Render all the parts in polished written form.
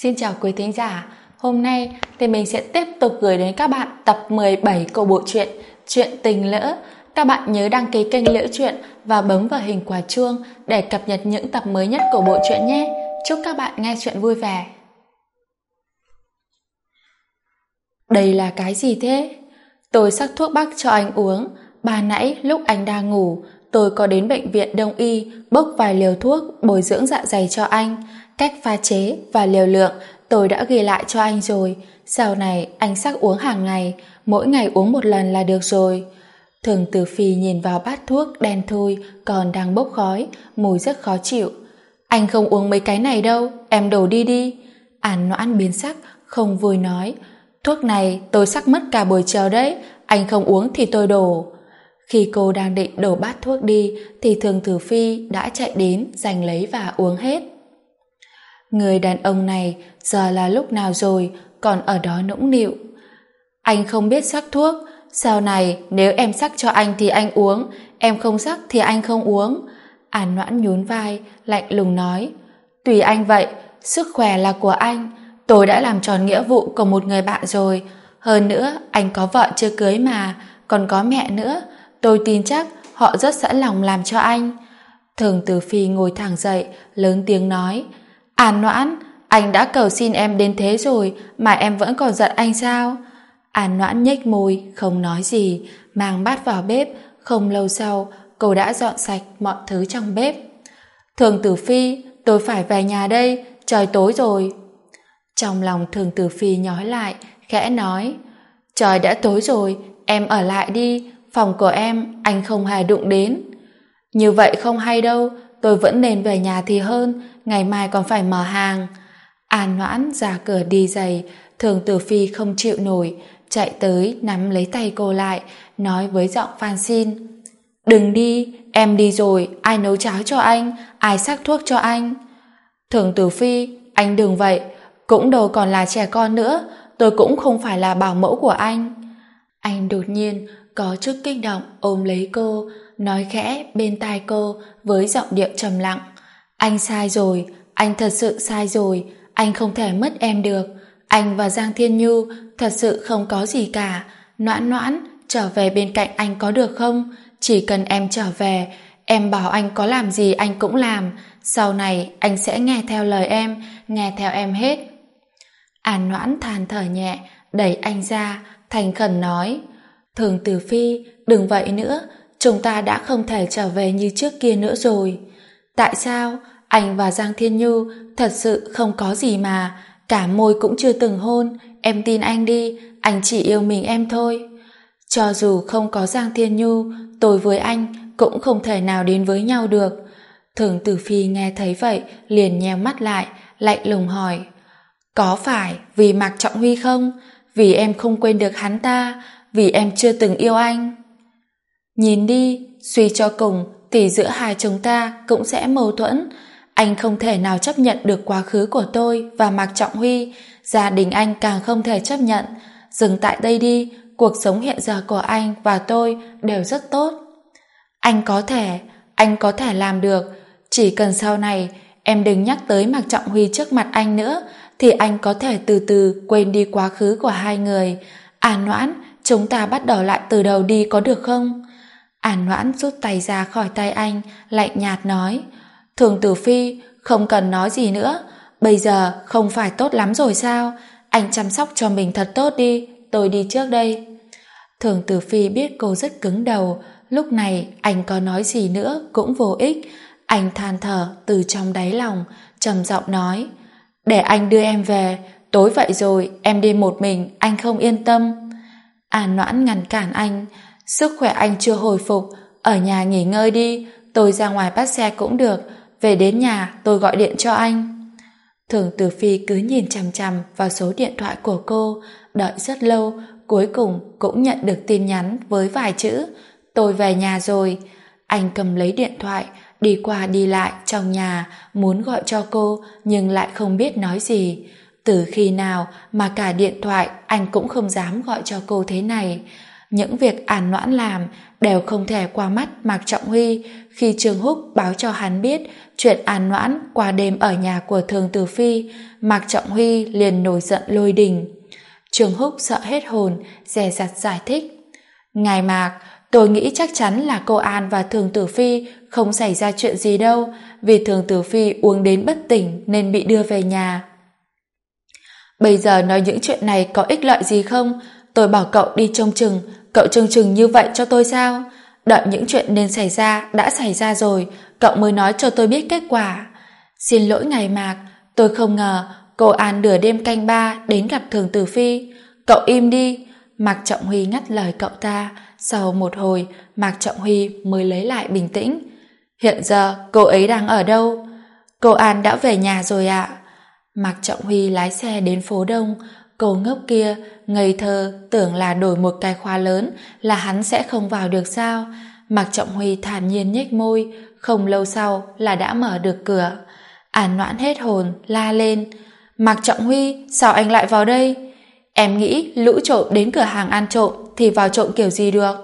Xin chào quý thính giả, hôm nay thì mình sẽ tiếp tục gửi đến các bạn tập 17 của bộ truyện Chuyện Tình Lỡ. Các bạn nhớ đăng ký kênh Liễu Chuyện và bấm vào hình quả chuông để cập nhật những tập mới nhất của bộ truyện nhé. Chúc các bạn nghe chuyện vui vẻ. Đây là cái gì thế? Tôi xắc thuốc bắc cho anh uống. Ban nãy lúc anh đang ngủ, tôi có đến bệnh viện Đông y bốc vài liều thuốc bồi dưỡng dạ dày cho anh. Cách pha chế và liều lượng tôi đã ghi lại cho anh rồi. Sau này anh xắc uống hàng ngày, mỗi ngày uống một lần là được rồi. Thường Tử Phi nhìn vào bát thuốc đen thui còn đang bốc khói, mùi rất khó chịu. Anh không uống mấy cái này đâu, em đổ đi đi. An Noãn biến sắc, không vui nói. Thuốc này tôi xắc mất cả buổi chiều đấy, anh không uống thì tôi đổ. Khi cô đang định đổ bát thuốc đi thì Thường Tử Phi đã chạy đến giành lấy và uống hết. Người đàn ông này giờ là lúc nào rồi còn ở đó nũng nịu. Anh không biết xắc thuốc, sau này nếu em xắc cho anh thì anh uống, em không xắc thì anh không uống. An Noãn nhún vai, lạnh lùng nói. Tùy anh vậy, sức khỏe là của anh. Tôi đã làm tròn nghĩa vụ của một người bạn rồi. Hơn nữa, anh có vợ chưa cưới mà, còn có mẹ nữa. Tôi tin chắc họ rất sẵn lòng làm cho anh. Thường Tử Phi ngồi thẳng dậy, lớn tiếng nói. An Noãn, anh đã cầu xin em đến thế rồi mà em vẫn còn giận anh sao? An Noãn nhếch môi, không nói gì, mang bát vào bếp. Không lâu sau, cô đã dọn sạch mọi thứ trong bếp. Thường Tử Phi, tôi phải về nhà đây, trời tối rồi. Trong lòng Thường Tử Phi nhói lại, khẽ nói. Trời đã tối rồi, em ở lại đi, phòng của em anh không hề đụng đến. Như vậy không hay đâu, tôi vẫn nên về nhà thì hơn, ngày mai còn phải mở hàng. An Noãn ra cửa đi giày, Thường Tử Phi không chịu nổi, chạy tới nắm lấy tay cô lại, nói với giọng van xin. Đừng đi, em đi rồi, ai nấu cháo cho anh, ai xắc thuốc cho anh. Thường Tử Phi, anh đừng vậy, cũng đâu còn là trẻ con nữa, tôi cũng không phải là bảo mẫu của anh. Anh đột nhiên có chút kích động ôm lấy cô, nói khẽ bên tai cô với giọng điệu trầm lặng. Anh sai rồi, anh thật sự sai rồi, anh không thể mất em được. Anh và Giang Thiên Nhu thật sự không có gì cả. Noãn Noãn, trở về bên cạnh anh có được không? Chỉ cần em trở về, em bảo anh có làm gì anh cũng làm. Sau này anh sẽ nghe theo lời em, nghe theo em hết. An Noãn than thở nhẹ, đẩy anh ra, thành khẩn nói. Thường Tử Phi, đừng vậy nữa, chúng ta đã không thể trở về như trước kia nữa rồi. Tại sao? Anh và Giang Thiên Nhu thật sự không có gì mà, cả môi cũng chưa từng hôn, em tin anh đi, anh chỉ yêu mình em thôi. Cho dù không có Giang Thiên Nhu, tôi với anh cũng không thể nào đến với nhau được. Thường Tử Phi nghe thấy vậy, liền nheo mắt lại, lạnh lùng hỏi. Có phải vì Mạc Trọng Huy không? Vì em không quên được hắn ta, vì em chưa từng yêu anh. Nhìn đi, suy cho cùng thì giữa hai chúng ta cũng sẽ mâu thuẫn. Anh không thể nào chấp nhận được quá khứ của tôi và Mạc Trọng Huy, gia đình anh càng không thể chấp nhận. Dừng tại đây đi, cuộc sống hiện giờ của anh và tôi đều rất tốt. Anh có thể làm được, chỉ cần sau này em đừng nhắc tới Mạc Trọng Huy trước mặt anh nữa, thì anh có thể từ từ quên đi quá khứ của hai người. An Noãn, chúng ta bắt đầu lại từ đầu đi có được không? An Noãn rút tay ra khỏi tay anh, lạnh nhạt nói. Thường Tử Phi, không cần nói gì nữa, bây giờ không phải tốt lắm rồi sao? Anh chăm sóc cho mình thật tốt đi, tôi đi trước đây. Thường Tử Phi biết cô rất cứng đầu, lúc này anh có nói gì nữa cũng vô ích. Anh than thở từ trong đáy lòng, trầm giọng nói. Để anh đưa em về, tối vậy rồi em đi một mình, anh không yên tâm. An Noãn ngăn cản anh. Sức khỏe anh chưa hồi phục, ở nhà nghỉ ngơi đi, tôi ra ngoài bắt xe cũng được, về đến nhà tôi gọi điện cho anh. Thường Tử Phi cứ nhìn chằm chằm vào số điện thoại của cô, đợi rất lâu, cuối cùng cũng nhận được tin nhắn với vài chữ. Tôi về nhà rồi. Anh cầm lấy điện thoại, đi qua đi lại trong nhà, muốn gọi cho cô nhưng lại không biết nói gì. Từ khi nào mà cả điện thoại anh cũng không dám gọi cho cô thế này. Những việc An Noãn làm đều không thể qua mắt Mạc Trọng Huy. Khi Trương Húc báo cho hắn biết chuyện An Noãn qua đêm ở nhà của Thường Tử Phi, Mạc Trọng Huy liền nổi giận lôi đình. Trương Húc sợ hết hồn, dè dặt giải thích: Ngài Mạc, tôi nghĩ chắc chắn là cô An và Thường Tử Phi không xảy ra chuyện gì đâu, vì Thường Tử Phi uống đến bất tỉnh nên bị đưa về nhà. Bây giờ nói những chuyện này có ích lợi gì không? Tôi bảo cậu đi trông chừng, cậu trông chừng như vậy cho tôi sao? Đợi những chuyện nên xảy ra đã xảy ra rồi, cậu mới nói cho tôi biết kết quả. Xin lỗi ngài Mạc, tôi không ngờ cô An nửa đêm canh ba đến gặp Thường Tử Phi. Cậu im đi. Mạc Trọng Huy ngắt lời cậu ta. Sau một hồi, Mạc Trọng Huy mới lấy lại bình tĩnh. Hiện giờ cô ấy đang ở đâu? Cô An đã về nhà rồi ạ. Mạc Trọng Huy lái xe đến phố Đông. Cô ngốc kia, ngây thơ, tưởng là đổi một cái khóa lớn là hắn sẽ không vào được sao? Mạc Trọng Huy thản nhiên nhếch môi, không lâu sau là đã mở được cửa. An Noãn hết hồn, la lên: Mạc Trọng Huy, sao anh lại vào đây? Em nghĩ lũ trộm đến cửa hàng ăn trộm thì vào trộm kiểu gì được?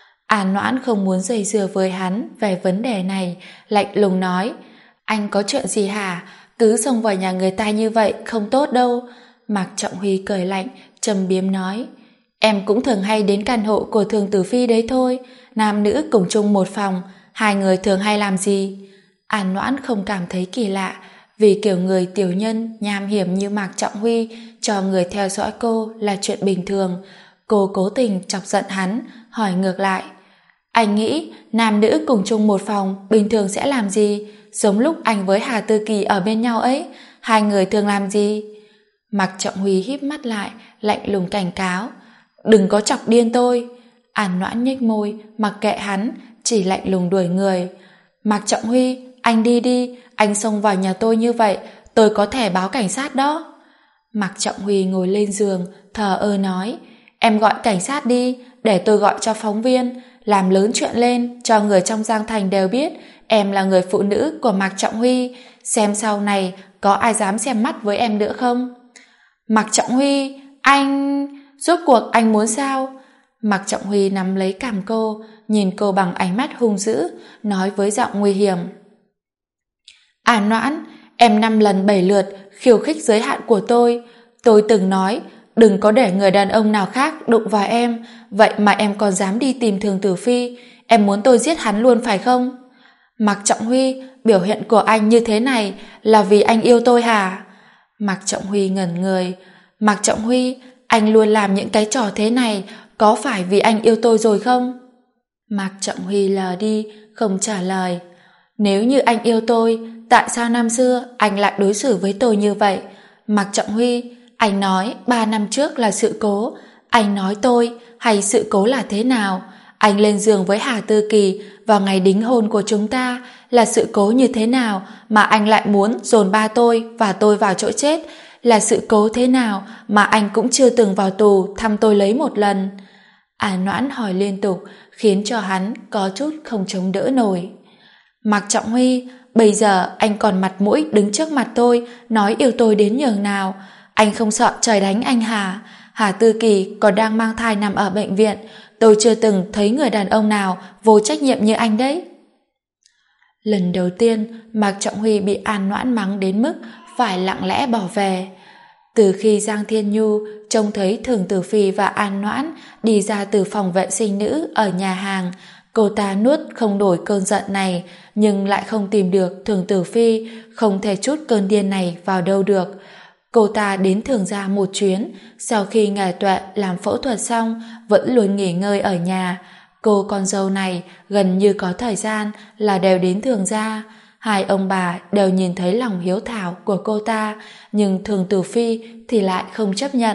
An Noãn không muốn dây dưa với hắn về vấn đề này, lạnh lùng nói: Anh có chuyện gì hả? Cứ xông vào nhà người ta như vậy không tốt đâu. Mạc Trọng Huy cười lạnh, trầm biếm nói: Em cũng thường hay đến căn hộ của Thường Tử Phi đấy thôi, nam nữ cùng chung một phòng, hai người thường hay làm gì? An Noãn không cảm thấy kỳ lạ, vì kiểu người tiểu nhân, nham hiểm như Mạc Trọng Huy cho người theo dõi cô là chuyện bình thường. Cô cố tình chọc giận hắn, hỏi ngược lại: Anh nghĩ nam nữ cùng chung một phòng bình thường sẽ làm gì? Giống lúc anh với Hà Tư Kỳ ở bên nhau ấy, hai người thường làm gì? Mạc Trọng Huy híp mắt lại, lạnh lùng cảnh cáo: Đừng có chọc điên tôi. An Noãn nhếch môi, mặc kệ hắn, chỉ lạnh lùng đuổi người. Mạc Trọng Huy, anh đi đi, anh xông vào nhà tôi như vậy, tôi có thể báo cảnh sát đó. Mạc Trọng Huy ngồi lên giường, thờ ơ nói: Em gọi cảnh sát đi, để tôi gọi cho phóng viên, làm lớn chuyện lên, cho người trong Giang Thành đều biết em là người phụ nữ của Mạc Trọng Huy, xem sau này có ai dám xem mắt với em nữa không. Mạc Trọng Huy, anh... Rốt cuộc anh muốn sao? Mạc Trọng Huy nắm lấy cằm cô, nhìn cô bằng ánh mắt hung dữ, nói với giọng nguy hiểm: An Noãn, em 5 lần 7 lượt khiêu khích giới hạn của tôi. Tôi từng nói đừng có để người đàn ông nào khác đụng vào em, vậy mà em còn dám đi tìm Thường Tử Phi. Em muốn tôi giết hắn luôn phải không? Mạc Trọng Huy, biểu hiện của anh như thế này là vì anh yêu tôi hả? Mạc Trọng Huy ngẩn người. Mạc Trọng Huy, anh luôn làm những cái trò thế này, có phải vì anh yêu tôi rồi không? Mạc Trọng Huy lờ đi, không trả lời. Nếu như anh yêu tôi, tại sao năm xưa anh lại đối xử với tôi như vậy? Mạc Trọng Huy, anh nói 3 năm trước là sự cố. Anh nói tôi hay sự cố là thế nào? Anh lên giường với Hà Tư Kỳ vào ngày đính hôn của chúng ta là sự cố như thế nào mà anh lại muốn dồn ba tôi và tôi vào chỗ chết? Là sự cố thế nào mà anh cũng chưa từng vào tù thăm tôi lấy một lần? An Noãn hỏi liên tục, khiến cho hắn có chút không chống đỡ nổi. Mạc Trọng Huy, bây giờ anh còn mặt mũi đứng trước mặt tôi nói yêu tôi đến nhường nào? Anh không sợ trời đánh anh hả? Hà Tư Kỳ còn đang mang thai nằm ở bệnh viện, tôi chưa từng thấy người đàn ông nào vô trách nhiệm như anh đấy. Lần đầu tiên Mạc Trọng Huy bị An Noãn mắng đến mức phải lặng lẽ bỏ về. Từ khi Giang Thiên Nhu trông thấy Thường Tử Phi và An Noãn đi ra từ phòng vệ sinh nữ ở nhà hàng, cô ta nuốt không nổi cơn giận này, nhưng lại không tìm được Thường Tử Phi, không thể trút cơn điên này vào đâu được. Cô ta đến Thường gia một chuyến, sau khi Ngài Tuệ làm phẫu thuật xong vẫn luôn nghỉ ngơi ở nhà. Cô con dâu này gần như có thời gian là đều đến Thường gia. Hai ông bà đều nhìn thấy lòng hiếu thảo của cô ta, nhưng Thường Tử Phi thì lại không chấp nhận.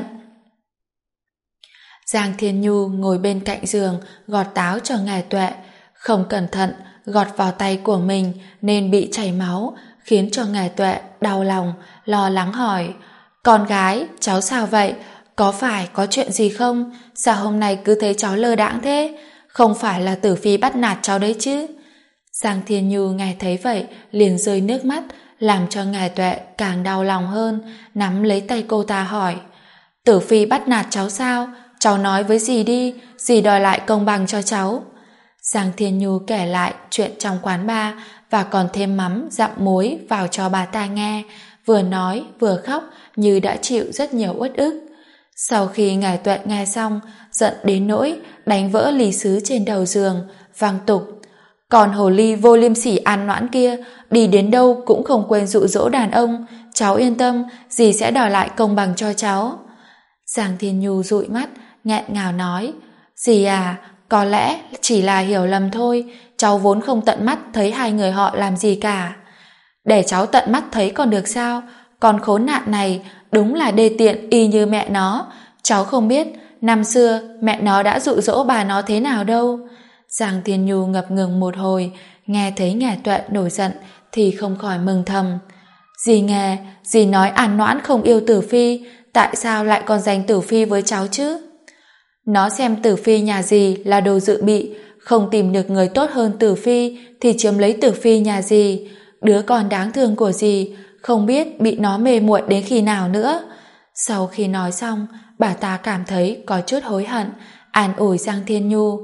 Giang Thiên Nhu ngồi bên cạnh giường gọt táo cho Ngài Tuệ, không cẩn thận gọt vào tay của mình nên bị chảy máu, khiến cho Ngài Tuệ đau lòng, lo lắng hỏi: Con gái, cháu sao vậy? Có phải có chuyện gì không? Sao hôm nay cứ thấy cháu lơ đãng thế? Không phải là Tử Phi bắt nạt cháu đấy chứ? Giang Thiên Nhu nghe thấy vậy liền rơi nước mắt, làm cho Ngài Tuệ càng đau lòng hơn, nắm lấy tay cô ta hỏi: Tử Phi bắt nạt cháu sao? cháu nói với dì đi, dì đòi lại công bằng cho cháu. Giang Thiên Nhu kể lại chuyện trong quán bar và còn thêm mắm, dặm muối vào cho bà ta nghe, vừa nói vừa khóc như đã chịu rất nhiều uất ức. Sau khi ngài Tuệ nghe xong, giận đến nỗi đánh vỡ ly sứ trên đầu giường, vang tục: còn hồ ly vô liêm sỉ An Noãn kia, đi đến đâu cũng không quên dụ dỗ đàn ông. Cháu yên tâm, dì sẽ đòi lại công bằng cho cháu. Giang Thiên Nhu dụi mắt, nghẹn ngào nói: dì à, có lẽ chỉ là hiểu lầm thôi, cháu vốn không tận mắt thấy hai người họ làm gì cả. Để cháu tận mắt thấy còn được sao? Con khốn nạn này đúng là đê tiện y như mẹ nó. Cháu không biết năm xưa mẹ nó đã dụ dỗ bà nó thế nào đâu. Giang Thiên Nhu ngập ngừng một hồi, nghe thấy Ngài Tuệ nổi giận thì không khỏi mừng thầm. Dì nghe, dì nói An Noãn không yêu Tử Phi, tại sao lại còn giành Tử Phi với cháu chứ? Nó xem Tử Phi nhà dì là đồ dự bị, không tìm được người tốt hơn Tử Phi thì chiếm lấy Tử Phi nhà dì. Đứa con đáng thương của dì không biết bị nó mê muội đến khi nào nữa. Sau khi nói xong, bà ta cảm thấy có chút hối hận, an ủi Giang Thiên Nhu.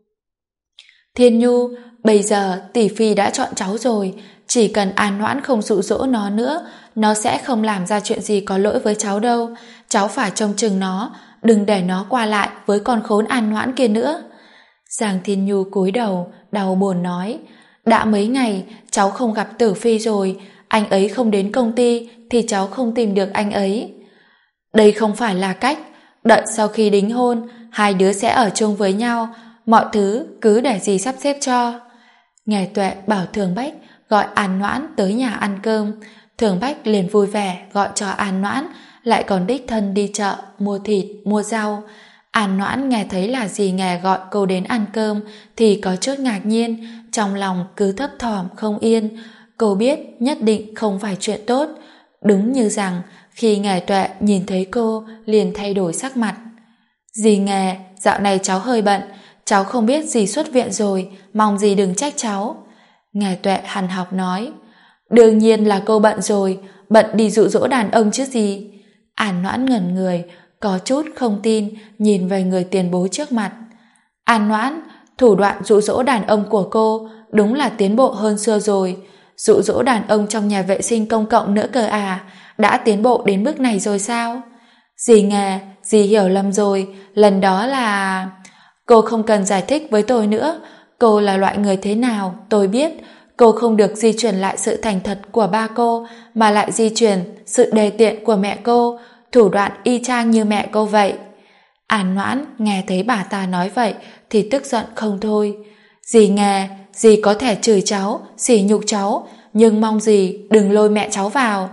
Thiên Nhu, bây giờ tỷ phi đã chọn cháu rồi, chỉ cần An Noãn không dụ dỗ nó nữa, nó sẽ không làm ra chuyện gì có lỗi với cháu đâu. Cháu phải trông chừng nó, đừng để nó qua lại với con khốn An Noãn kia nữa. Giang Thiên Nhu cúi đầu, đau buồn nói: đã mấy ngày cháu không gặp Tử Phi rồi, anh ấy không đến công ty thì cháu không tìm được anh ấy. Đây không phải là cách, đợi sau khi đính hôn, hai đứa sẽ ở chung với nhau, mọi thứ cứ để dì sắp xếp cho. Ngài Tuệ bảo Thường Bách gọi An Noãn tới nhà ăn cơm. Thường Bách liền vui vẻ gọi cho An Noãn, lại còn đích thân đi chợ mua thịt, mua rau. An Noãn nghe thấy là dì Nghè gọi cô đến ăn cơm thì có chút ngạc nhiên, trong lòng cứ thấp thỏm không yên. Cô biết nhất định không phải chuyện tốt. Đúng như rằng khi Ngài Tuệ nhìn thấy cô liền thay đổi sắc mặt. Dì Nghè, dạo này cháu hơi bận, cháu không biết dì xuất viện rồi, mong dì đừng trách cháu. Ngài Tuệ hằn học nói: đương nhiên là cô bận rồi, bận đi dụ dỗ đàn ông chứ gì. An Noãn ngẩn người, có chút không tin nhìn về người tiền bối trước mặt. An Noãn, thủ đoạn dụ dỗ đàn ông của cô đúng là tiến bộ hơn xưa rồi. Dụ dỗ đàn ông trong nhà vệ sinh công cộng nữa cơ à? Đã tiến bộ đến bước này rồi sao? Dì Nghè, dì hiểu lầm rồi, lần đó là... Cô không cần giải thích với tôi nữa, cô là loại người thế nào tôi biết. Cô không được di truyền lại sự thành thật của ba cô, mà lại di truyền sự đề tiện của mẹ cô, thủ đoạn y chang như mẹ cô vậy. An Noãn nghe thấy bà ta nói vậy thì tức giận không thôi. Dì Nghè, dì có thể chửi cháu, sỉ nhục cháu, nhưng mong dì đừng lôi mẹ cháu vào.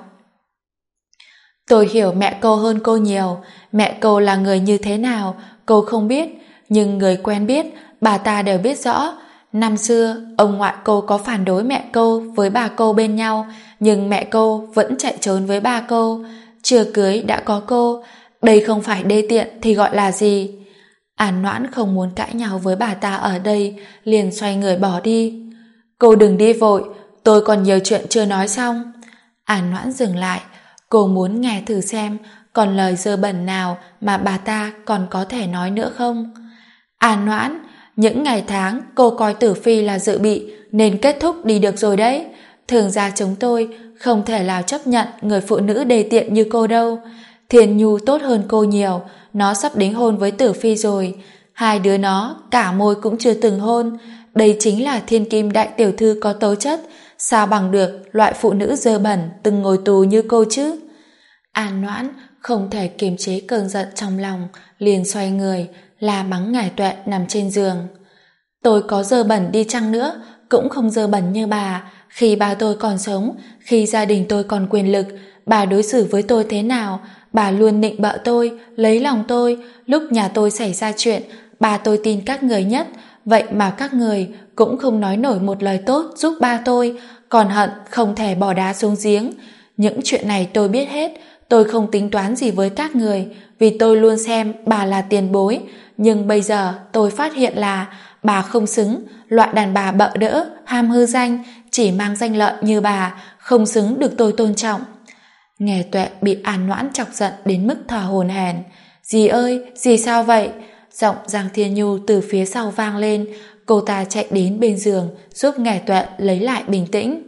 Tôi hiểu mẹ cô hơn cô nhiều, mẹ cô là người như thế nào cô không biết, nhưng người quen biết bà ta đều biết rõ. Năm xưa ông ngoại cô có phản đối mẹ cô với bà cô bên nhau, nhưng mẹ cô vẫn chạy trốn với ba cô, chưa cưới đã có cô. Đây không phải đê tiện thì gọi là gì? An Noãn không muốn cãi nhau với bà ta ở đây, liền xoay người bỏ đi. Cô đừng đi vội, tôi còn nhiều chuyện chưa nói xong. An Noãn dừng lại, cô muốn nghe thử xem còn lời dơ bẩn nào mà bà ta còn có thể nói nữa không. An Noãn, những ngày tháng cô coi Tử Phi là dự bị nên kết thúc đi được rồi đấy. Thường gia chúng tôi không thể nào chấp nhận người phụ nữ đề tiện như cô đâu. Thiên Nhu tốt hơn cô nhiều, nó sắp đính hôn với Tử Phi rồi. Hai đứa nó cả môi cũng chưa từng hôn. Đây chính là thiên kim đại tiểu thư có tố chất, sao bằng được loại phụ nữ dơ bẩn từng ngồi tù như cô chứ. An Noãn không thể kiềm chế cơn giận trong lòng, liền xoay người la mắng Ngải Tuệ nằm trên giường. Tôi có dơ bẩn đi chăng nữa cũng không dơ bẩn như bà. Khi ba tôi còn sống, khi gia đình tôi còn quyền lực, bà đối xử với tôi thế nào? Bà luôn nịnh bợ tôi, lấy lòng tôi. Lúc nhà tôi xảy ra chuyện, bà tôi tin các người nhất, vậy mà các người cũng không nói nổi một lời tốt giúp ba tôi, còn hận không thể bỏ đá xuống giếng. Những chuyện này tôi biết hết, tôi không tính toán gì với các người, vì tôi luôn xem bà là tiền bối. Nhưng bây giờ tôi phát hiện là bà không xứng, loại đàn bà bợ đỡ, ham hư danh, chỉ mang danh lợi như bà, không xứng được tôi tôn trọng. Nghe Tuệ bị An Noãn chọc giận đến mức thở hổn hển. Dì ơi, dì sao vậy? Giọng Giang Thiên Nhu từ phía sau vang lên. Cô ta chạy đến bên giường giúp Ngải Tuệ lấy lại bình tĩnh.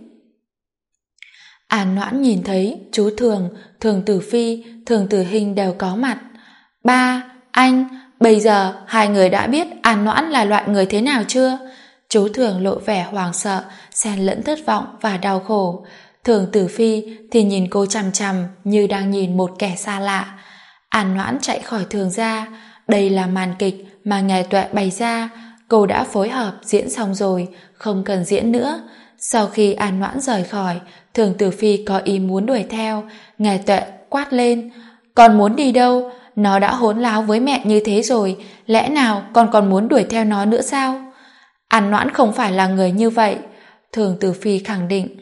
An Noãn nhìn thấy chú Thường, Thường Tử Phi, Thường Tử Hình đều có mặt. Ba, anh, bây giờ hai người đã biết An Noãn là loại người thế nào chưa? Chú Thường lộ vẻ hoảng sợ, xen lẫn thất vọng và đau khổ. Thường Tử Phi thì nhìn cô chằm chằm như đang nhìn một kẻ xa lạ. An Noãn chạy khỏi Thường ra. Đây là màn kịch mà Ngải Tuệ bày ra. Cô đã phối hợp diễn xong rồi, không cần diễn nữa. Sau khi An Noãn rời khỏi, Thường Tử Phi có ý muốn đuổi theo. Ngải Tuệ quát lên: con muốn đi đâu? Nó đã hỗn láo với mẹ như thế rồi, lẽ nào con còn muốn đuổi theo nó nữa sao? An Noãn không phải là người như vậy, Thường Tử Phi khẳng định.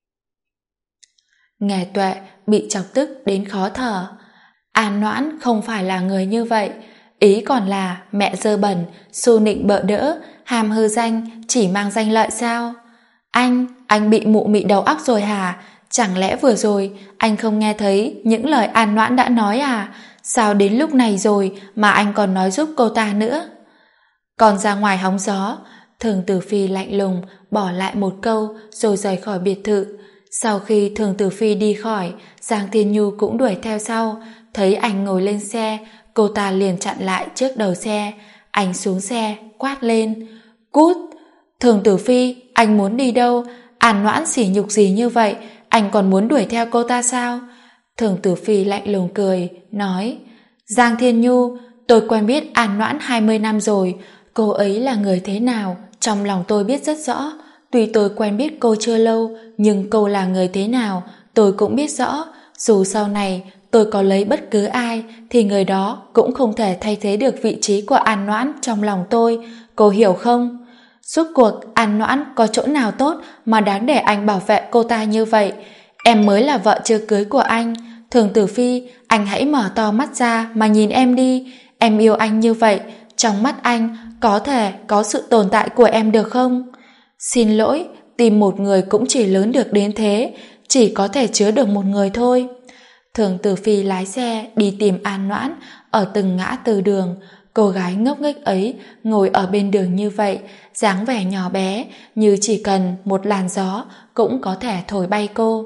Ngải Tuệ bị chọc tức đến khó thở. An Noãn không phải là người như vậy, ý còn là mẹ dơ bẩn, xu nịnh bợ đỡ, hàm hư danh, chỉ mang danh lợi sao? Anh bị mụ mị đầu óc rồi hả? Chẳng lẽ vừa rồi anh không nghe thấy những lời An Noãn đã nói à? Sao đến lúc này rồi mà anh còn nói giúp cô ta nữa? Còn ra ngoài hóng gió, Thường Tử Phi lạnh lùng bỏ lại một câu rồi rời khỏi biệt thự. Sau khi Thường Tử Phi đi khỏi, Giang Thiên Nhu cũng đuổi theo sau. Thấy anh ngồi lên xe, cô ta liền chặn lại trước đầu xe. Anh xuống xe, quát lên: cút! Thường Tử Phi, anh muốn đi đâu? An Noãn sỉ nhục gì như vậy, anh còn muốn đuổi theo cô ta sao? Thường Tử Phi lạnh lùng cười, nói: Giang Thiên Nhu, tôi quen biết An Noãn 20 năm rồi. Cô ấy là người thế nào, trong lòng tôi biết rất rõ. Tuy tôi quen biết cô chưa lâu, nhưng cô là người thế nào, tôi cũng biết rõ. Dù sau này tôi có lấy bất cứ ai, thì người đó cũng không thể thay thế được vị trí của An Noãn trong lòng tôi. Cô hiểu không? Suốt cuộc An Noãn có chỗ nào tốt mà đáng để anh bảo vệ cô ta như vậy? Em mới là vợ chưa cưới của anh. Thường Tử Phi, anh hãy mở to mắt ra mà nhìn em đi. Em yêu anh như vậy, trong mắt anh có thể có sự tồn tại của em được không? Xin lỗi, tìm một người cũng chỉ lớn được đến thế, chỉ có thể chứa được một người thôi. Thường Tử Phi lái xe đi tìm An Noãn ở từng ngã tư đường. Cô gái ngốc nghếch ấy ngồi ở bên đường như vậy, dáng vẻ nhỏ bé, như chỉ cần một làn gió cũng có thể thổi bay cô.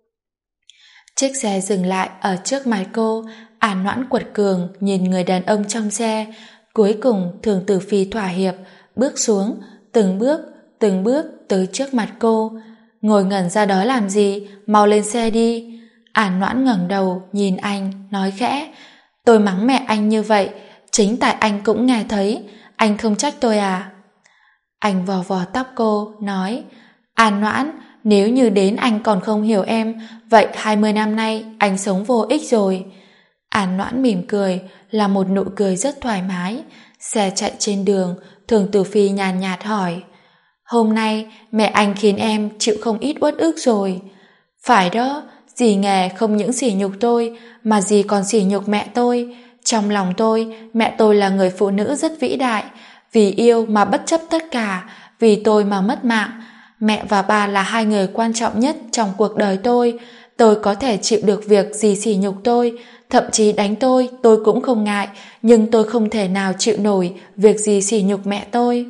Chiếc xe dừng lại ở trước mặt cô. An Noãn quật cường nhìn người đàn ông trong xe. Cuối cùng Thường Tử Phi thỏa hiệp, bước xuống, từng bước tới trước mặt cô. Ngồi ngẩn ra đó làm gì, mau lên xe đi. An Noãn ngẩng đầu nhìn anh, nói khẽ: tôi mắng mẹ anh như vậy, chính tại anh cũng nghe thấy, anh không trách tôi à? Anh vò vò tóc cô, nói: An Noãn, nếu như đến anh còn không hiểu em, vậy 20 năm nay anh sống vô ích rồi. An Noãn mỉm cười, là một nụ cười rất thoải mái. Xe chạy trên đường, Thường Tử Phi nhàn nhạt hỏi: hôm nay mẹ anh khiến em chịu không ít uất ức rồi. Phải đó, dì nghề không những sỉ nhục tôi, mà dì còn sỉ nhục mẹ tôi. Trong lòng tôi, mẹ tôi là người phụ nữ rất vĩ đại, vì yêu mà bất chấp tất cả, vì tôi mà mất mạng. Mẹ và ba là hai người quan trọng nhất trong cuộc đời tôi. Tôi có thể chịu được việc dì sỉ nhục tôi, thậm chí đánh tôi cũng không ngại, nhưng tôi không thể nào chịu nổi việc dì sỉ nhục mẹ tôi.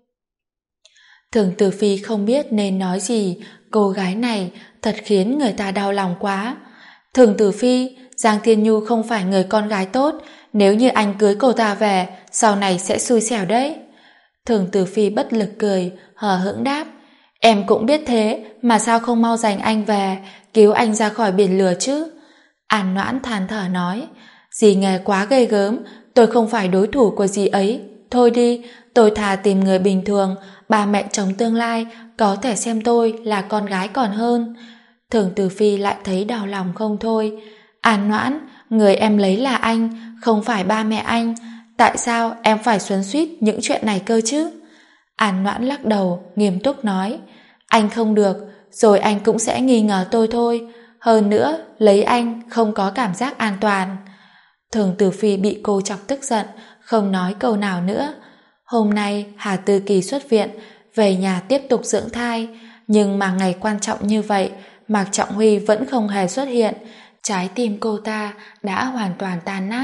Thường Tử Phi không biết nên nói gì, cô gái này thật khiến người ta đau lòng quá. Thường Tử Phi, Giang Thiên Nhu không phải người con gái tốt, nếu như anh cưới cô ta về, sau này sẽ xui xẻo đấy. Thường Tử Phi bất lực cười, hờ hững đáp: em cũng biết thế, mà sao không mau giành anh về, cứu anh ra khỏi biển lửa chứ? An Noãn than thở nói: dì nghề quá ghê gớm, tôi không phải đối thủ của dì ấy. Thôi đi, tôi thà tìm người bình thường, ba mẹ chồng tương lai có thể xem tôi là con gái còn hơn. Thường Tử Phi lại thấy đau lòng không thôi. An Noãn, người em lấy là anh, không phải ba mẹ anh. Tại sao em phải xoắn xuýt những chuyện này cơ chứ? An Noãn lắc đầu, nghiêm túc nói: anh không được, rồi anh cũng sẽ nghi ngờ tôi thôi. Hơn nữa, lấy anh không có cảm giác an toàn. Thường Tử Phi bị cô chọc tức giận, không nói câu nào nữa. Hôm nay Hà Tư Kỳ xuất viện, về nhà tiếp tục dưỡng thai, nhưng mà ngày quan trọng như vậy, Mạc Trọng Huy vẫn không hề xuất hiện. Trái tim cô ta đã hoàn toàn tan nát.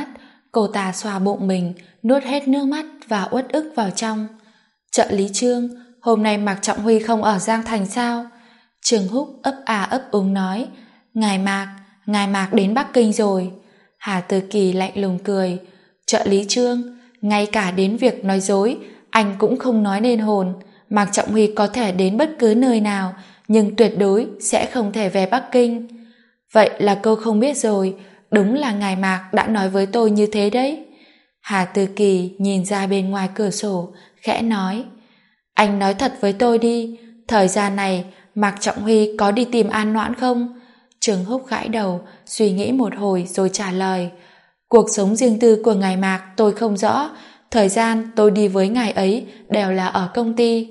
Cô ta xoa bụng mình, nuốt hết nước mắt và uất ức vào trong. Trợ lý Trương, hôm nay Mạc Trọng Huy không ở Giang Thành sao? Trương Húc ấp à ấp úng nói, Ngài Mạc đến Bắc Kinh rồi. Hà Tư Kỳ lạnh lùng cười, trợ lý Trương, ngay cả đến việc nói dối, anh cũng không nói nên hồn. Mạc Trọng Huy có thể đến bất cứ nơi nào, nhưng tuyệt đối sẽ không thể về Bắc Kinh. Vậy là cô không biết rồi, đúng là ngài Mạc đã nói với tôi như thế đấy. Hà Tư Kỳ nhìn ra bên ngoài cửa sổ, khẽ nói, anh nói thật với tôi đi, thời gian này Mạc Trọng Huy có đi tìm An Noãn không? Trương Húc gãi đầu, suy nghĩ một hồi rồi trả lời, cuộc sống riêng tư của ngài Mạc tôi không rõ, thời gian tôi đi với ngài ấy đều là ở công ty.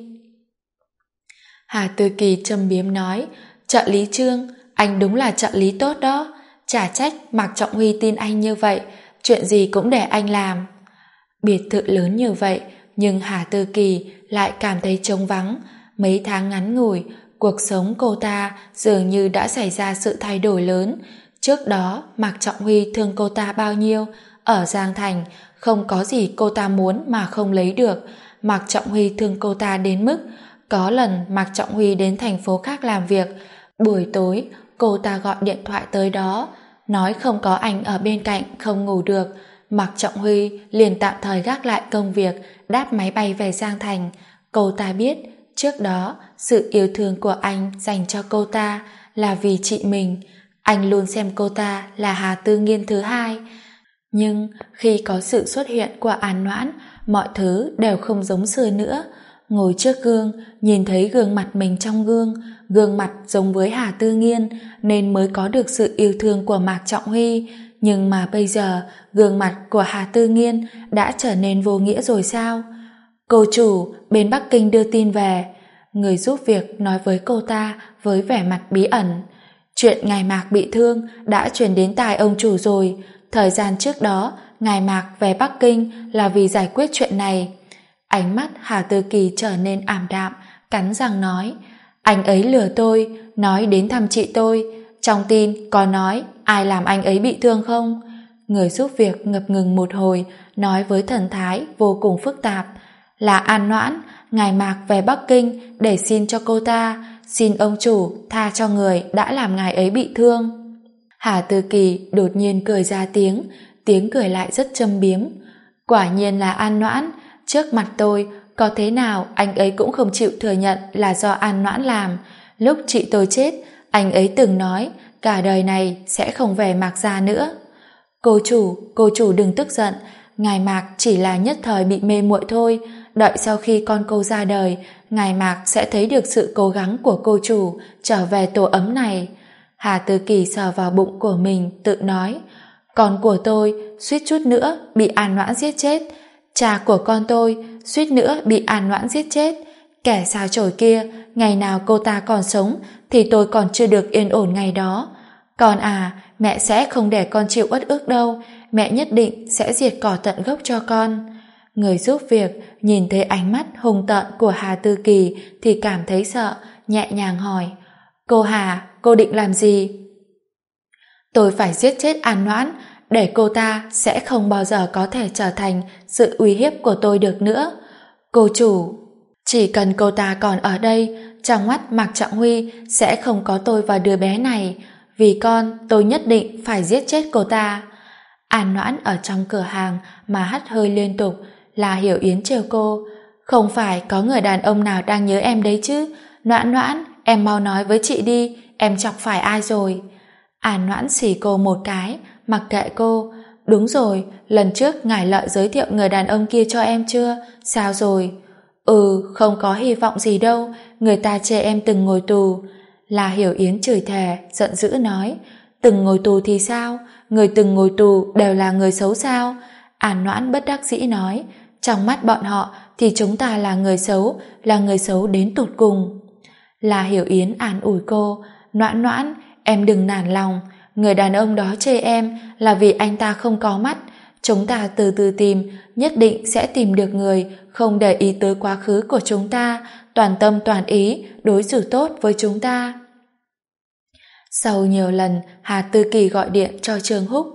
Hà Tư Kỳ châm biếm nói, trợ lý Trương, anh đúng là trợ lý tốt đó, chả trách Mạc Trọng Huy tin anh như vậy, chuyện gì cũng để anh làm. Biệt thự lớn như vậy, nhưng Hà Tư Kỳ lại cảm thấy trống vắng. Mấy tháng ngắn ngủi, cuộc sống cô ta dường như đã xảy ra sự thay đổi lớn. Trước đó, Mạc Trọng Huy thương cô ta bao nhiêu, ở Giang Thành không có gì cô ta muốn mà không lấy được. Mạc Trọng Huy thương cô ta đến mức có lần Mạc Trọng Huy đến thành phố khác làm việc, buổi tối cô ta gọi điện thoại tới đó, nói không có anh ở bên cạnh không ngủ được. Mạc Trọng Huy liền tạm thời gác lại công việc, đáp máy bay về Giang Thành. Cô ta biết trước đó sự yêu thương của anh dành cho cô ta là vì chị mình. Anh luôn xem cô ta là Hà Tư Nghiên thứ hai. Nhưng khi có sự xuất hiện của An Noãn, mọi thứ đều không giống xưa nữa. Ngồi trước gương, nhìn thấy gương mặt mình trong gương, gương mặt giống với Hà Tư Nghiên nên mới có được sự yêu thương của Mạc Trọng Huy. Nhưng mà bây giờ, gương mặt của Hà Tư Nghiên đã trở nên vô nghĩa rồi sao? Cô chủ, bên Bắc Kinh đưa tin về. Người giúp việc nói với cô ta với vẻ mặt bí ẩn. Chuyện ngài Mạc bị thương đã truyền đến tai ông chủ rồi. Thời gian trước đó, ngài Mạc về Bắc Kinh là vì giải quyết chuyện này. Ánh mắt Hà Tư Kỳ trở nên ảm đạm, cắn răng nói, anh ấy lừa tôi, nói đến thăm chị tôi. Trong tin có nói ai làm anh ấy bị thương không? Người giúp việc ngập ngừng một hồi, nói với thần thái vô cùng phức tạp, là An Noãn, ngài Mạc về Bắc Kinh để xin cho cô ta, xin ông chủ tha cho người đã làm ngài ấy bị thương. Hà Tư Kỳ đột nhiên cười ra tiếng cười lại rất châm biếm. Quả nhiên là An Noãn, trước mặt tôi có thế nào anh ấy cũng không chịu thừa nhận là do An Noãn làm. Lúc chị tôi chết, anh ấy từng nói cả đời này sẽ không về Mạc gia nữa. Cô chủ đừng tức giận, ngài Mạc chỉ là nhất thời bị mê muội thôi, đợi sau khi con cô ra đời, ngài Mạc sẽ thấy được sự cố gắng của cô chủ trở về tổ ấm này. Hà Tư Kỳ sờ vào bụng của mình, tự nói, con của tôi suýt chút nữa bị An Noãn giết chết, cha của con tôi suýt nữa bị An Noãn giết chết. Kẻ sao chổi kia, ngày nào cô ta còn sống thì tôi còn chưa được yên ổn ngày đó. Con à, mẹ sẽ không để con chịu uất ức đâu, mẹ nhất định sẽ diệt cỏ tận gốc cho con. Người giúp việc nhìn thấy ánh mắt hung tợn của Hà Tư Kỳ thì cảm thấy sợ, nhẹ nhàng hỏi, cô Hà, cô định làm gì? Tôi phải giết chết An Noãn, để cô ta sẽ không bao giờ có thể trở thành sự uy hiếp của tôi được nữa. Cô chủ, chỉ cần cô ta còn ở đây, trong mắt Mạc Trọng Huy sẽ không có tôi và đứa bé này. Vì con, tôi nhất định phải giết chết cô ta. An Noãn ở trong cửa hàng mà hắt hơi liên tục, là Hiểu Yến trêu cô. Không phải có người đàn ông nào đang nhớ em đấy chứ? Noãn Noãn, em mau nói với chị đi, em chọc phải ai rồi? An Noãn xỉ cô một cái, mặc kệ cô. Đúng rồi, lần trước ngài Lợi giới thiệu người đàn ông kia cho em chưa? Sao rồi? Không có hy vọng gì đâu, người ta chê em từng ngồi tù. Là Hiểu Yến chửi thề, giận dữ nói, từng ngồi tù thì sao? Người từng ngồi tù đều là người xấu sao? An Noãn bất đắc dĩ nói, trong mắt bọn họ thì chúng ta là người xấu đến tột cùng. Là Hiểu Yến an ủi cô, Noãn Noãn, em đừng nản lòng, người đàn ông đó chê em là vì anh ta không có mắt. Chúng ta từ từ tìm, nhất định sẽ tìm được người không để ý tới quá khứ của chúng ta, toàn tâm toàn ý đối xử tốt với chúng ta. Sau nhiều lần Hà Tư Kỳ gọi điện cho Trương Húc,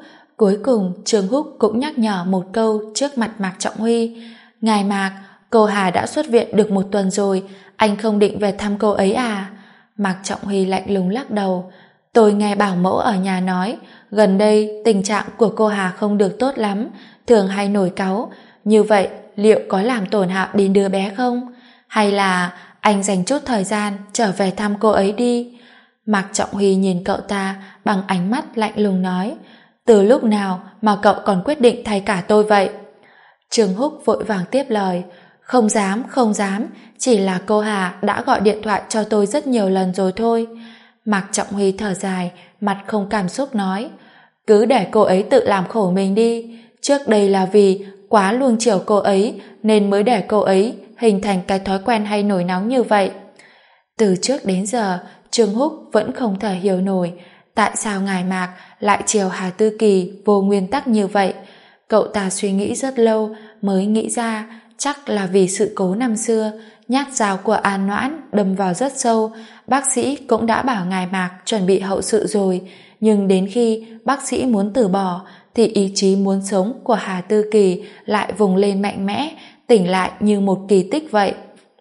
Cuối cùng Trương Húc cũng nhắc nhở một câu trước mặt Mạc Trọng Huy. Ngài Mạc, cô Hà đã xuất viện được 1 tuần rồi, anh không định về thăm cô ấy à? Mạc Trọng Huy lạnh lùng lắc đầu. Tôi nghe bảo mẫu ở nhà nói, gần đây tình trạng của cô Hà không được tốt lắm, thường hay nổi cáu. Như vậy, liệu có làm tổn hại đến đứa bé không? Hay là anh dành chút thời gian trở về thăm cô ấy đi? Mạc Trọng Huy nhìn cậu ta bằng ánh mắt lạnh lùng nói. Từ lúc nào mà cậu còn quyết định thay cả tôi vậy? Trương Húc vội vàng tiếp lời. Không dám, không dám, chỉ là cô Hà đã gọi điện thoại cho tôi rất nhiều lần rồi thôi. Mạc Trọng Huy thở dài, mặt không cảm xúc nói. Cứ để cô ấy tự làm khổ mình đi. Trước đây là vì quá luông chiều cô ấy nên mới để cô ấy hình thành cái thói quen hay nổi nóng như vậy. Từ trước đến giờ, Trương Húc vẫn không thể hiểu nổi tại sao ngài Mạc lại chiều Hà Tư Kỳ vô nguyên tắc như vậy. Cậu ta suy nghĩ rất lâu mới nghĩ ra chắc là vì sự cố năm xưa, nhát dao của An Noãn đâm vào rất sâu. Bác sĩ cũng đã bảo ngài Mạc chuẩn bị hậu sự rồi, nhưng đến khi bác sĩ muốn từ bỏ thì ý chí muốn sống của Hà Tư Kỳ lại vùng lên mạnh mẽ, tỉnh lại như một kỳ tích vậy.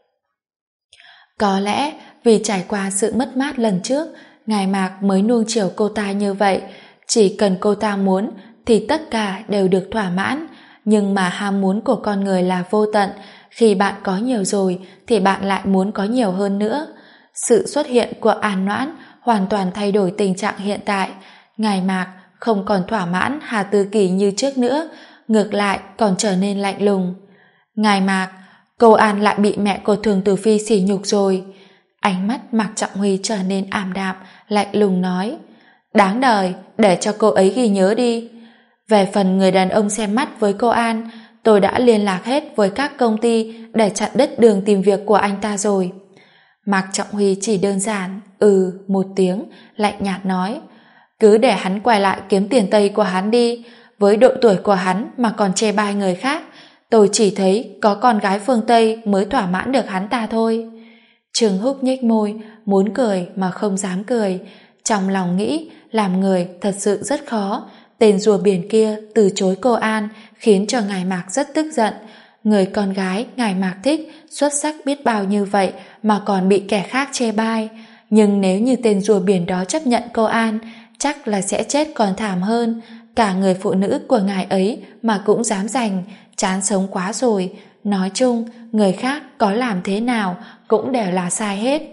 Có lẽ vì trải qua sự mất mát lần trước, ngài Mạc mới nuông chiều cô ta như vậy. Chỉ cần cô ta muốn thì tất cả đều được thỏa mãn. Nhưng mà ham muốn của con người là vô tận. Khi bạn có nhiều rồi thì bạn lại muốn có nhiều hơn nữa. Sự xuất hiện của An Noãn hoàn toàn thay đổi tình trạng hiện tại. Ngài Mạc không còn thỏa mãn Hà Tư Kỳ như trước nữa, ngược lại còn trở nên lạnh lùng. Ngài Mạc, cô An lại bị mẹ của Thường Tử Phi sỉ nhục rồi. Ánh mắt Mạc Trọng Huy trở nên ảm đạm, lạnh lùng nói. Đáng đời, để cho cô ấy ghi nhớ đi. Về phần người đàn ông xem mắt với cô An, tôi đã liên lạc hết với các công ty để chặn đứt đường tìm việc của anh ta rồi. Mạc Trọng Huy chỉ đơn giản một tiếng, lạnh nhạt nói. Cứ để hắn quay lại kiếm tiền Tây của hắn đi. Với độ tuổi của hắn mà còn chê bai người khác, tôi chỉ thấy có con gái phương Tây mới thỏa mãn được hắn ta thôi. Trương Húc nhếch môi, muốn cười mà không dám cười. Trong lòng nghĩ, làm người thật sự rất khó. Tên rùa biển kia từ chối cô An khiến cho ngài Mạc rất tức giận. Người con gái ngài Mạc thích xuất sắc biết bao như vậy mà còn bị kẻ khác chê bai. Nhưng nếu như tên rùa biển đó chấp nhận cô An, chắc là sẽ chết còn thảm hơn. Cả người phụ nữ của ngài ấy mà cũng dám giành, chán sống quá rồi. Nói chung, người khác có làm thế nào cũng đều là sai hết.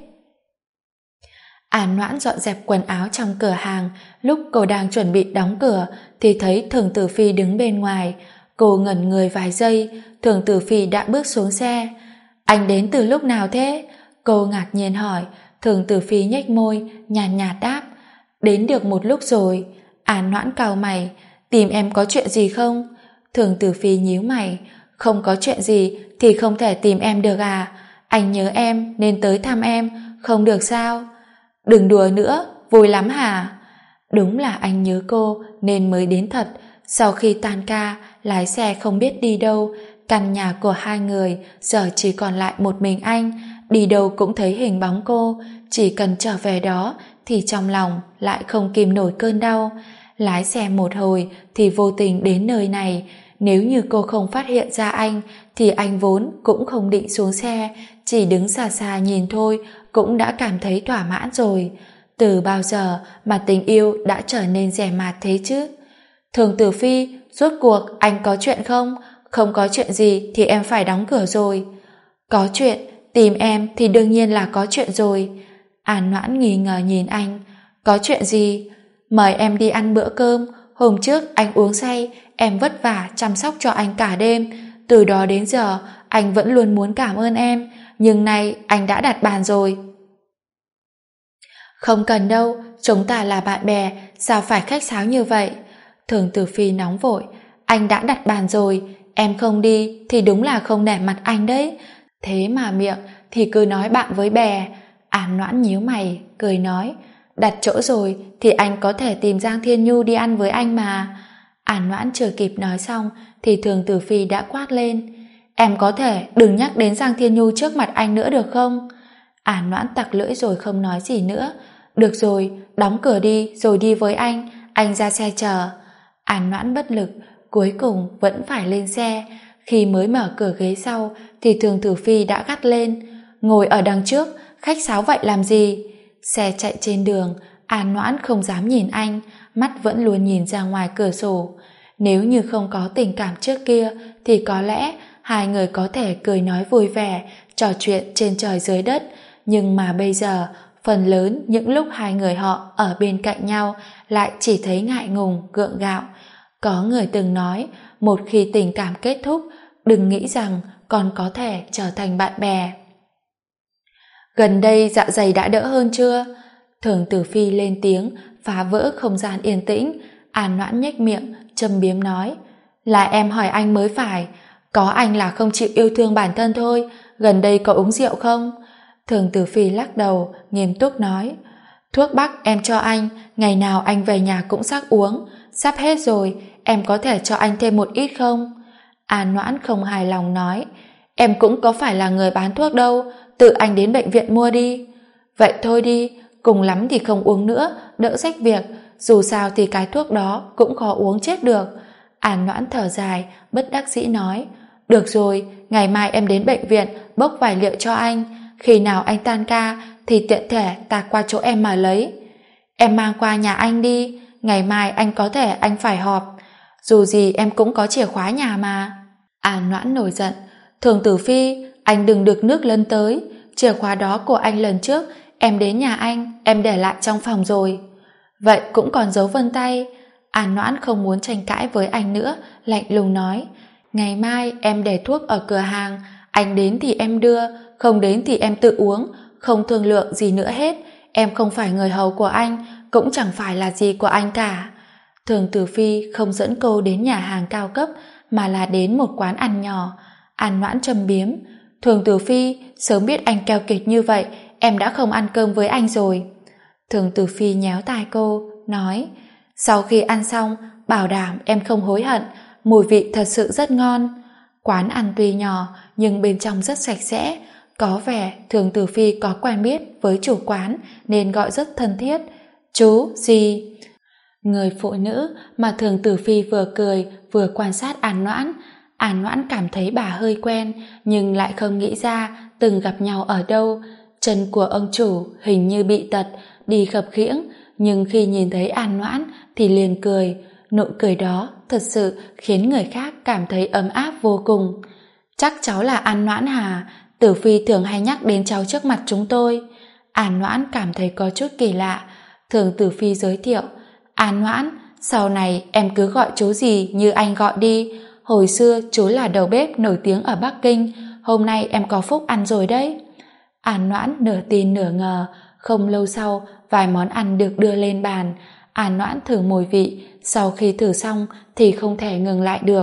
An Noãn dọn dẹp quần áo trong cửa hàng. Lúc cô đang chuẩn bị đóng cửa thì thấy Thường Tử Phi đứng bên ngoài. Cô ngẩn người vài giây, Thường Tử Phi đã bước xuống xe. Anh đến từ lúc nào thế? Cô ngạc nhiên hỏi. Thường Tử Phi nhếch môi, nhàn nhạt đáp. Đến được một lúc rồi. An Noãn cau mày. Tìm em có chuyện gì không? Thường Tử Phi nhíu mày. Không có chuyện gì thì không thể tìm em được à? Anh nhớ em nên tới thăm em, không được sao? Đừng đùa nữa, vui lắm hả? Đúng là anh nhớ cô nên mới đến thật. Sau khi tan ca, lái xe không biết đi đâu. Căn nhà của hai người giờ chỉ còn lại một mình anh. Đi đâu cũng thấy hình bóng cô. Chỉ cần trở về đó thì trong lòng lại không kìm nổi cơn đau. Lái xe một hồi thì vô tình đến nơi này. Nếu như cô không phát hiện ra anh thì anh vốn cũng không định xuống xe, chỉ đứng xa xa nhìn thôi cũng đã cảm thấy thỏa mãn rồi. Từ bao giờ mà tình yêu đã trở nên dè mạt thế chứ? Thường Tử Phi, rốt cuộc anh có chuyện không? Không có chuyện gì thì em phải đóng cửa rồi. Có chuyện, tìm em thì đương nhiên là có chuyện rồi. An Noãn nghi ngờ nhìn anh. Có chuyện gì? Mời em đi ăn bữa cơm. Hôm trước anh uống say, em vất vả chăm sóc cho anh cả đêm. Từ đó đến giờ anh vẫn luôn muốn cảm ơn em, nhưng nay anh đã đặt bàn rồi. Không cần đâu, chúng ta là bạn bè, sao phải khách sáo như vậy? Thường Tử Phi nóng vội. Anh đã đặt bàn rồi, em không đi thì đúng là không nể mặt anh đấy. Thế mà miệng thì cứ nói bạn với bè. An Noãn nhíu mày, cười nói. Đặt chỗ rồi thì anh có thể tìm Giang Thiên Nhu đi ăn với anh mà. An Noãn chưa kịp nói xong thì Thường Tử Phi đã quát lên. Em có thể đừng nhắc đến Giang Thiên Nhu trước mặt anh nữa được không? An Noãn tặc lưỡi rồi không nói gì nữa. Được rồi, đóng cửa đi rồi đi với anh ra xe chờ. An Noãn bất lực, cuối cùng vẫn phải lên xe. Khi mới mở cửa ghế sau thì Thường Tử Phi đã gắt lên: ngồi ở đằng trước, khách sáo vậy làm gì? Xe chạy trên đường, An Noãn không dám nhìn anh, mắt vẫn luôn nhìn ra ngoài cửa sổ. Nếu như không có tình cảm trước kia thì có lẽ hai người có thể cười nói vui vẻ, trò chuyện trên trời dưới đất, nhưng mà bây giờ phần lớn những lúc hai người họ ở bên cạnh nhau lại chỉ thấy ngại ngùng, gượng gạo. Có người từng nói, một khi tình cảm kết thúc, đừng nghĩ rằng còn có thể trở thành bạn bè. Gần đây dạ dày đã đỡ hơn chưa? Thường Tử Phi lên tiếng, phá vỡ không gian yên tĩnh. An Noãn nhếch miệng, châm biếm nói: là em hỏi anh mới phải, có anh là không chịu yêu thương bản thân thôi. Gần đây có uống rượu không? Thường Tử Phi lắc đầu, nghiêm túc nói: thuốc bắc em cho anh, ngày nào anh về nhà cũng sắc uống, sắp hết rồi, em có thể cho anh thêm một ít không? An Noãn không hài lòng nói: em cũng có phải là người bán thuốc đâu, tự anh đến bệnh viện mua đi. Vậy thôi đi, cùng lắm thì không uống nữa, đỡ rách việc, dù sao thì cái thuốc đó cũng khó uống chết được. An Noãn thở dài, bất đắc dĩ nói: được rồi, ngày mai em đến bệnh viện bốc vài liệu cho anh, khi nào anh tan ca thì tiện thể tạt qua chỗ em mà lấy. Em mang qua nhà anh đi, ngày mai anh có thể anh phải họp, dù gì em cũng có chìa khóa nhà mà. An Noãn nổi giận: Thường Tử Phi, anh đừng được nước lấn tới, chìa khóa đó của anh lần trước em đến nhà anh, em để lại trong phòng rồi. Vậy cũng còn dấu vân tay. An Noãn không muốn tranh cãi với anh nữa, lạnh lùng nói: ngày mai em để thuốc ở cửa hàng, anh đến thì em đưa, không đến thì em tự uống, không thương lượng gì nữa hết. Em không phải người hầu của anh, cũng chẳng phải là gì của anh cả. Thường Tử Phi không dẫn cô đến nhà hàng cao cấp, mà là đến một quán ăn nhỏ. An Noãn châm biếm: Thường Tử Phi, sớm biết anh keo kiệt như vậy, em đã không ăn cơm với anh rồi. Thường Tử Phi nhéo tai cô, nói: sau khi ăn xong, bảo đảm em không hối hận, mùi vị thật sự rất ngon. Quán ăn tuy nhỏ, nhưng bên trong rất sạch sẽ, có vẻ Thường Tử Phi có quen biết với chủ quán nên gọi rất thân thiết: chú, gì? Người phụ nữ mà Thường Tử Phi vừa cười vừa quan sát An Noãn. An Noãn cảm thấy bà hơi quen, nhưng lại không nghĩ ra từng gặp nhau ở đâu. Chân của ông chủ hình như bị tật, đi khập khiễng, nhưng khi nhìn thấy An Noãn thì liền cười. Nụ cười đó thật sự khiến người khác cảm thấy ấm áp vô cùng. Chắc cháu là An Noãn hả? Tử Phi thường hay nhắc đến cháu trước mặt chúng tôi. An Noãn cảm thấy có chút kỳ lạ. Thường Tử Phi giới thiệu: An Noãn, sau này em cứ gọi chú gì như anh gọi đi. Hồi xưa chú là đầu bếp nổi tiếng ở Bắc Kinh, hôm nay em có phúc ăn rồi đấy. An Noãn nửa tin nửa ngờ. Không lâu sau, vài món ăn được đưa lên bàn. An Noãn thử mùi vị, sau khi thử xong thì không thể ngừng lại được.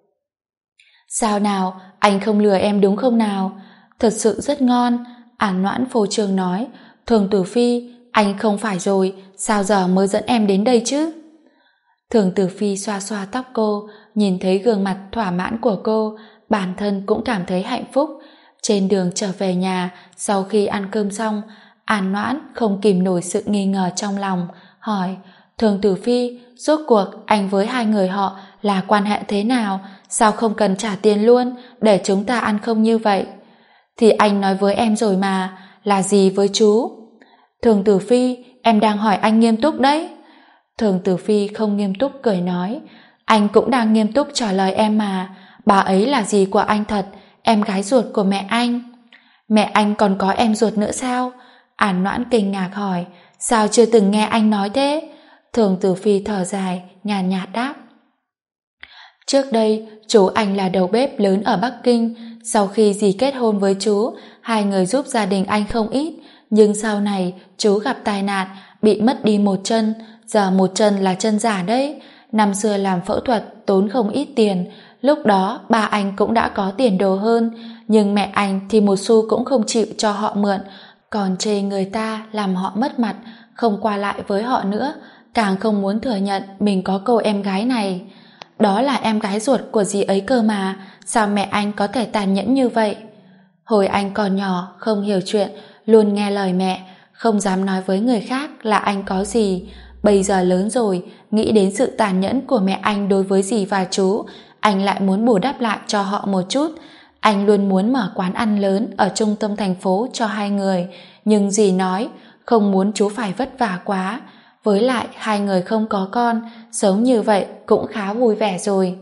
Sao nào, anh không lừa em đúng không nào? Thật sự rất ngon. An Noãn phô trương nói: Thường Tử Phi, anh không phải rồi, sao giờ mới dẫn em đến đây chứ? Thường Tử Phi xoa xoa tóc cô, nhìn thấy gương mặt thỏa mãn của cô, bản thân cũng cảm thấy hạnh phúc. Trên đường trở về nhà, sau khi ăn cơm xong, An Noãn không kìm nổi sự nghi ngờ trong lòng, hỏi: Thường Tử Phi, rốt cuộc anh với hai người họ là quan hệ thế nào? Sao không cần trả tiền luôn, để chúng ta ăn không như vậy? Thì anh nói với em rồi mà, là gì với chú? Thường Tử Phi, em đang hỏi anh nghiêm túc đấy. Thường Tử Phi không nghiêm túc cười nói: anh cũng đang nghiêm túc trả lời em mà. Bà ấy là dì của anh thật, em gái ruột của mẹ anh. Mẹ anh còn có em ruột nữa sao? An Noãn kinh ngạc hỏi: sao chưa từng nghe anh nói thế? Thường Tử Phi thở dài, nhàn nhạt đáp: trước đây chú anh là đầu bếp lớn ở Bắc Kinh, sau khi dì kết hôn với chú, hai người giúp gia đình anh không ít, nhưng sau này chú gặp tai nạn, bị mất đi một chân, giờ một chân là chân giả đấy. Năm xưa làm phẫu thuật tốn không ít tiền, lúc đó ba anh cũng đã có tiền đồ hơn, nhưng mẹ anh thì một xu cũng không chịu cho họ mượn, còn chê người ta làm họ mất mặt, không qua lại với họ nữa, càng không muốn thừa nhận mình có cô em gái này. Đó là em gái ruột của dì ấy cơ mà, sao mẹ anh có thể tàn nhẫn như vậy? Hồi anh còn nhỏ, không hiểu chuyện, luôn nghe lời mẹ, không dám nói với người khác là anh có gì. bây giờ lớn rồi, nghĩ đến sự tàn nhẫn của mẹ anh đối với dì và chú, anh lại muốn bù đắp lại cho họ một chút. Anh luôn muốn mở quán ăn lớn ở trung tâm thành phố cho hai người, nhưng dì nói không muốn chú phải vất vả quá. Với lại hai người không có con, sống như vậy cũng khá vui vẻ rồi.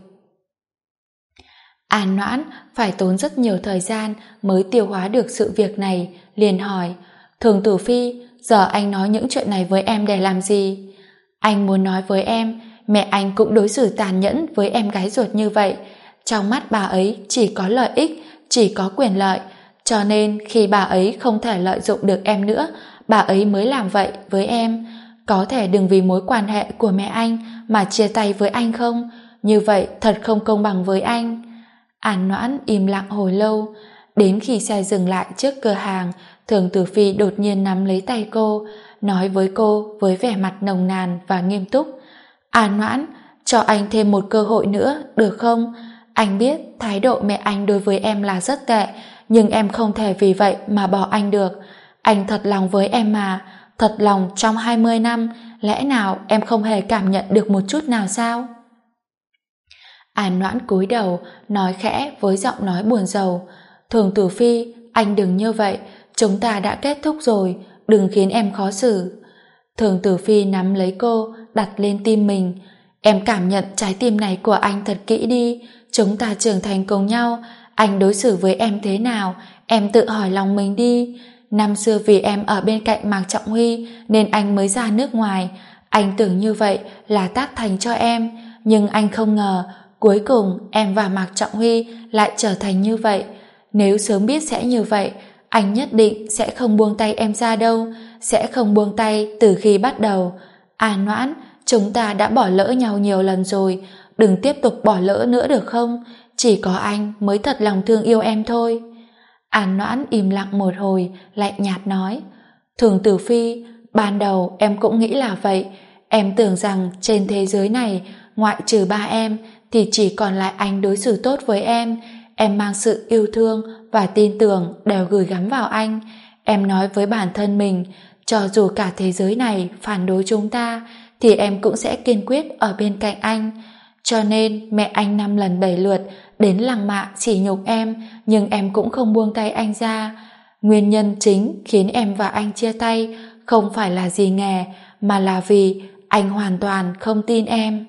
An Noãn phải tốn rất nhiều thời gian mới tiêu hóa được sự việc này, liền hỏi: Thường Tử Phi, giờ anh nói những chuyện này với em để làm gì? Anh muốn nói với em, mẹ anh cũng đối xử tàn nhẫn với em gái ruột như vậy. Trong mắt bà ấy chỉ có lợi ích, chỉ có quyền lợi, cho nên khi bà ấy không thể lợi dụng được em nữa, bà ấy mới làm vậy với em. Có thể đừng vì mối quan hệ của mẹ anh mà chia tay với anh không? Như vậy thật không công bằng với anh. An Noãn im lặng hồi lâu, đến khi xe dừng lại trước cửa hàng, Thường Tử Phi đột nhiên nắm lấy tay cô, nói với cô với vẻ mặt nồng nàn và nghiêm túc: An Noãn, cho anh thêm một cơ hội nữa, được không? Anh biết thái độ mẹ anh đối với em là rất tệ, nhưng em không thể vì vậy mà bỏ anh được. Anh thật lòng với em mà, thật lòng trong 20 năm, lẽ nào em không hề cảm nhận được một chút nào sao? An Noãn cúi đầu, nói khẽ với giọng nói buồn rầu: Thường Tử Phi, anh đừng như vậy, chúng ta đã kết thúc rồi, đừng khiến em khó xử. Thường Tử Phi nắm lấy cô, đặt lên tim mình: Em cảm nhận trái tim này của anh thật kỹ đi, chúng ta trưởng thành cùng nhau, anh đối xử với em thế nào, em tự hỏi lòng mình đi. Năm xưa vì em ở bên cạnh Mạc Trọng Huy nên anh mới ra nước ngoài, anh tưởng như vậy là tác thành cho em, nhưng anh không ngờ cuối cùng em và Mạc Trọng Huy lại trở thành như vậy. Nếu sớm biết sẽ như vậy, anh nhất định sẽ không buông tay em ra đâu, sẽ không buông tay từ khi bắt đầu. An Noãn, chúng ta đã bỏ lỡ nhau nhiều lần rồi, đừng tiếp tục bỏ lỡ nữa được không? Chỉ có anh mới thật lòng thương yêu em thôi. An Noãn im lặng một hồi, lạnh nhạt nói: Thường Tử Phi, ban đầu em cũng nghĩ là vậy. Em tưởng rằng trên thế giới này, ngoại trừ ba em, thì chỉ còn lại anh đối xử tốt với em. Em mang sự yêu thương và tin tưởng đều gửi gắm vào anh. Em nói với bản thân mình, cho dù cả thế giới này phản đối chúng ta, thì em cũng sẽ kiên quyết ở bên cạnh anh. Cho nên mẹ anh 5 lần 7 lượt đến lăng mạ sỉ nhục em, nhưng em cũng không buông tay anh ra. Nguyên nhân chính khiến em và anh chia tay không phải là gì nghề, mà là vì anh hoàn toàn không tin em.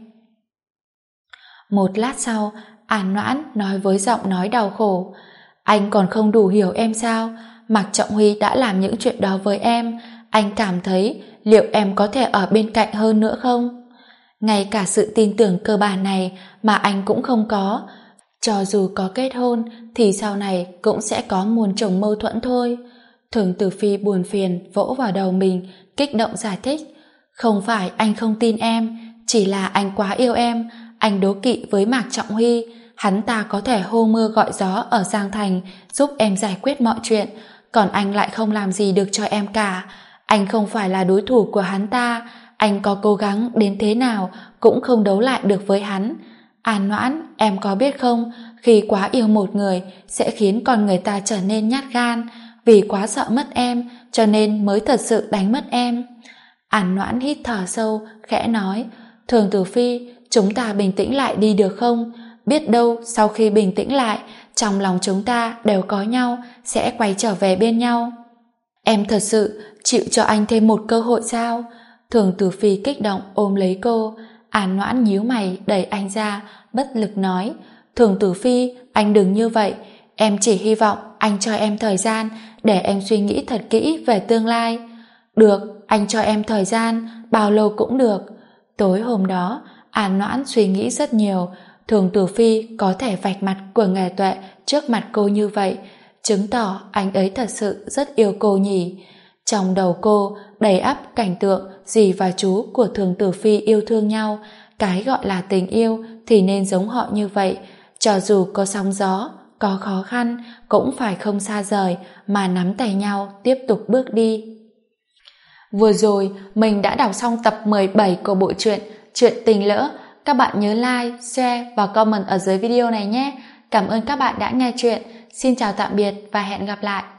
Một lát sau, An Noãn nói với giọng nói đau khổ: Anh còn không đủ hiểu em sao? Mạc Trọng Huy đã làm những chuyện đó với em, anh cảm thấy liệu em có thể ở bên cạnh hơn nữa không? Ngay cả sự tin tưởng cơ bản này mà anh cũng không có. Cho dù có kết hôn thì sau này cũng sẽ có muôn chồng mâu thuẫn thôi. Thường Tử Phi buồn phiền vỗ vào đầu mình, kích động giải thích: Không phải anh không tin em, chỉ là anh quá yêu em. Anh đố kỵ với Mạc Trọng Huy, hắn ta có thể hô mưa gọi gió ở Giang Thành giúp em giải quyết mọi chuyện, còn anh lại không làm gì được cho em cả. Anh không phải là đối thủ của hắn ta, anh có cố gắng đến thế nào cũng không đấu lại được với hắn. An Noãn, em có biết không, khi quá yêu một người sẽ khiến con người ta trở nên nhát gan, vì quá sợ mất em cho nên mới thật sự đánh mất em. An Noãn hít thở sâu, khẽ nói: Thường Tử Phi, chúng ta bình tĩnh lại đi được không? Biết đâu sau khi bình tĩnh lại, trong lòng chúng ta đều có nhau, sẽ quay trở về bên nhau. Em thật sự chịu cho anh thêm một cơ hội sao? Thường Tử Phi kích động ôm lấy cô. An Noãn nhíu mày đẩy anh ra, bất lực nói: Thường Tử Phi, anh đừng như vậy. Em chỉ hy vọng anh cho em thời gian để em suy nghĩ thật kỹ về tương lai. Được, anh cho em thời gian, bao lâu cũng được. Tối hôm đó, An Noãn suy nghĩ rất nhiều. Thường Tử Phi có thể vạch mặt của nghề tuệ trước mặt cô như vậy, chứng tỏ anh ấy thật sự rất yêu cô nhỉ. Trong đầu cô đầy ắp cảnh tượng dì và chú của Thường Tử Phi yêu thương nhau. Cái gọi là tình yêu thì nên giống họ như vậy, cho dù có sóng gió, có khó khăn cũng phải không xa rời mà nắm tay nhau tiếp tục bước đi. Vừa rồi mình đã đọc xong tập 17 của bộ truyện Chuyện Tình Lỡ. Các bạn nhớ like, share và comment ở dưới video này nhé. Cảm ơn các bạn đã nghe chuyện. Xin chào tạm biệt và hẹn gặp lại.